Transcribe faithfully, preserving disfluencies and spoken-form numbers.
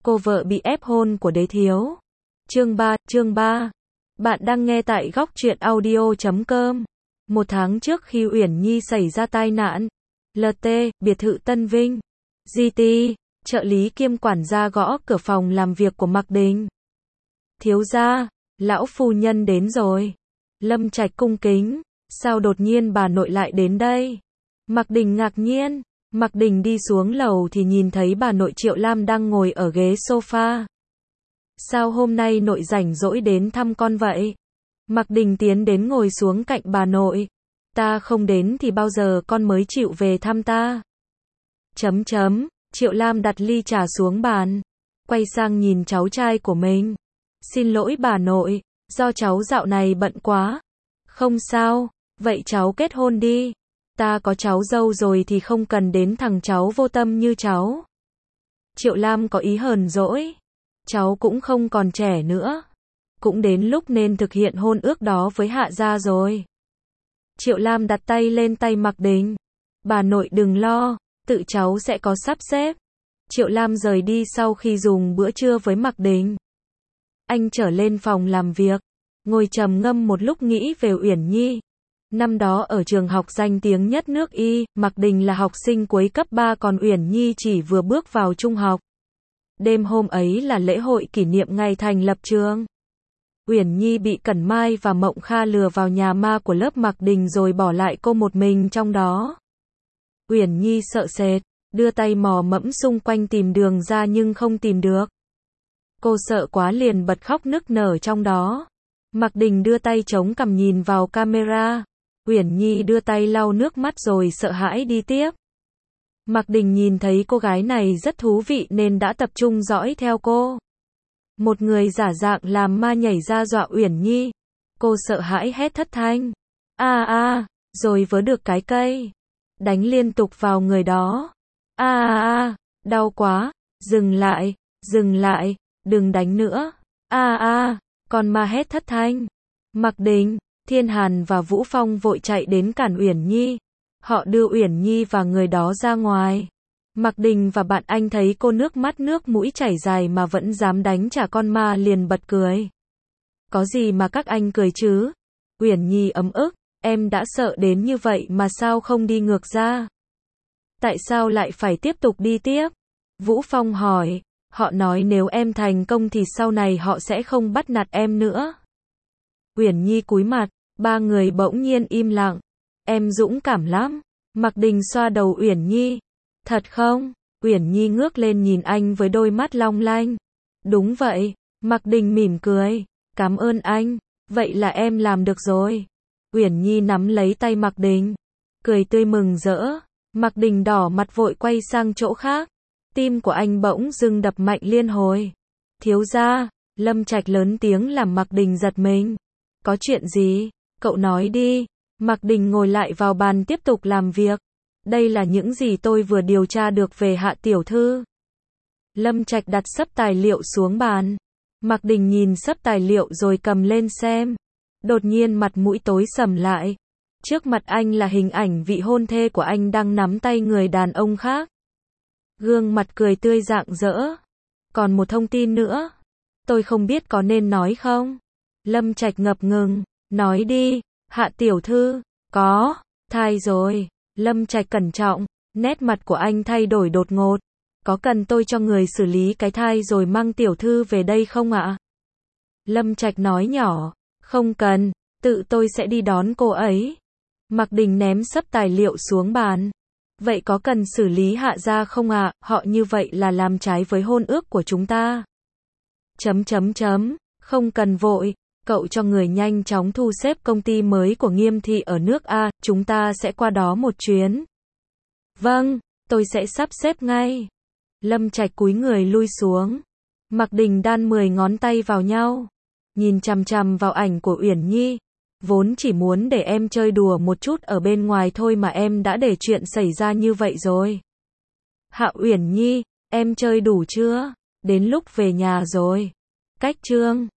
cô vợ bị ép hôn của đế thiếu. Chương ba, chương ba. Bạn đang nghe tại góc truyện audio chấm com. Một tháng trước khi Uyển Nhi xảy ra tai nạn, lờ tê, biệt thự Tân Vinh, giê tê, trợ lý kiêm quản gia gõ cửa phòng làm việc của Mạc Đình. Thiếu gia, lão phu nhân đến rồi. Lâm Trạch cung kính, sao đột nhiên bà nội lại đến đây? Mạc Đình ngạc nhiên. Mạc Đình đi xuống lầu thì nhìn thấy bà nội Triệu Lam đang ngồi ở ghế sofa. Sao hôm nay nội rảnh rỗi đến thăm con vậy? Mạc Đình tiến đến ngồi xuống cạnh bà nội. Ta không đến thì bao giờ con mới chịu về thăm ta? Chấm chấm, Triệu Lam đặt ly trà xuống bàn, quay sang nhìn cháu trai của mình. Xin lỗi bà nội, do cháu dạo này bận quá. Không sao, vậy cháu kết hôn đi. Ta có cháu dâu rồi thì không cần đến thằng cháu vô tâm như cháu. Triệu Lam có ý hờn dỗi. Cháu cũng không còn trẻ nữa. Cũng đến lúc nên thực hiện hôn ước đó với Hạ gia rồi. Triệu Lam đặt tay lên tay Mạc Đình. Bà nội đừng lo, tự cháu sẽ có sắp xếp. Triệu Lam rời đi sau khi dùng bữa trưa với Mạc Đình. Anh trở lên phòng làm việc, ngồi trầm ngâm một lúc nghĩ về Uyển Nhi. Năm đó ở trường học danh tiếng nhất nước Y, Mạc Đình là học sinh cuối cấp ba còn Uyển Nhi chỉ vừa bước vào trung học. Đêm hôm ấy là lễ hội kỷ niệm ngày thành lập trường. Uyển Nhi bị Cẩn Mai và Mộng Kha lừa vào nhà ma của lớp Mạc Đình rồi bỏ lại cô một mình trong đó. Uyển Nhi sợ sệt, đưa tay mò mẫm xung quanh tìm đường ra nhưng không tìm được. Cô sợ quá liền bật khóc nức nở trong đó. Mạc Đình đưa tay chống cằm nhìn vào camera. Uyển Nhi đưa tay lau nước mắt rồi sợ hãi đi tiếp. Mạc Đình nhìn thấy cô gái này rất thú vị nên đã tập trung dõi theo cô. Một người giả dạng làm ma nhảy ra dọa Uyển Nhi. Cô sợ hãi hét thất thanh. A a, rồi vớ được cái cây. Đánh liên tục vào người đó. A a a, đau quá, dừng lại, dừng lại, đừng đánh nữa. A a, con ma hét thất thanh. Mạc Đình, Thiên Hàn và Vũ Phong vội chạy đến cản Uyển Nhi. Họ đưa Uyển Nhi và người đó ra ngoài. Mạc Đình và bạn anh thấy cô nước mắt nước mũi chảy dài mà vẫn dám đánh trả con ma liền bật cười. Có gì mà các anh cười chứ? Uyển Nhi ấm ức, em đã sợ đến như vậy mà sao không đi ngược ra? Tại sao lại phải tiếp tục đi tiếp? Vũ Phong hỏi, họ nói nếu em thành công thì sau này họ sẽ không bắt nạt em nữa. Uyển Nhi cúi mặt, ba người bỗng nhiên im lặng. Em dũng cảm lắm. Mạc Đình xoa đầu Uyển Nhi. Thật không? Uyển Nhi ngước lên nhìn anh với đôi mắt long lanh. Đúng vậy. Mạc Đình mỉm cười. Cảm ơn anh. Vậy là em làm được rồi. Uyển Nhi nắm lấy tay Mạc Đình, cười tươi mừng rỡ. Mạc Đình đỏ mặt vội quay sang chỗ khác. Tim của anh bỗng dưng đập mạnh liên hồi. Thiếu gia, Lâm Trạch lớn tiếng làm Mạc Đình giật mình. Có chuyện gì? Cậu nói đi. Mạc Đình ngồi lại vào bàn tiếp tục làm việc. Đây là những gì tôi vừa điều tra được về Hạ tiểu thư. Lâm Trạch đặt xấp tài liệu xuống bàn. Mạc Đình nhìn xấp tài liệu rồi cầm lên xem. Đột nhiên mặt mũi tối sầm lại. Trước mặt anh là hình ảnh vị hôn thê của anh đang nắm tay người đàn ông khác. Gương mặt cười tươi rạng rỡ. Còn một thông tin nữa. Tôi không biết có nên nói không? Lâm Trạch ngập ngừng. Nói đi. Hạ tiểu thư. Có. Thai rồi. Lâm Trạch cẩn trọng. Nét mặt của anh thay đổi đột ngột. Có cần tôi cho người xử lý cái thai rồi mang tiểu thư về đây không ạ? Lâm Trạch nói nhỏ. Không cần. Tự tôi sẽ đi đón cô ấy. Mạc Đình ném xấp tài liệu xuống bàn. Vậy có cần xử lý Hạ gia không ạ? Họ như vậy là làm trái với hôn ước của chúng ta. Chấm chấm chấm. Không cần vội. Cậu cho người nhanh chóng thu xếp công ty mới của Nghiêm thị ở nước A. Chúng ta sẽ qua đó một chuyến. Vâng, tôi sẽ sắp xếp ngay. Lâm Trạch cúi người lui xuống. Mạc Đình đan mười ngón tay vào nhau. Nhìn chằm chằm vào ảnh của Uyển Nhi. Vốn chỉ muốn để em chơi đùa một chút ở bên ngoài thôi mà em đã để chuyện xảy ra như vậy rồi. Hạ Uyển Nhi, em chơi đủ chưa? Đến lúc về nhà rồi. Cách chương.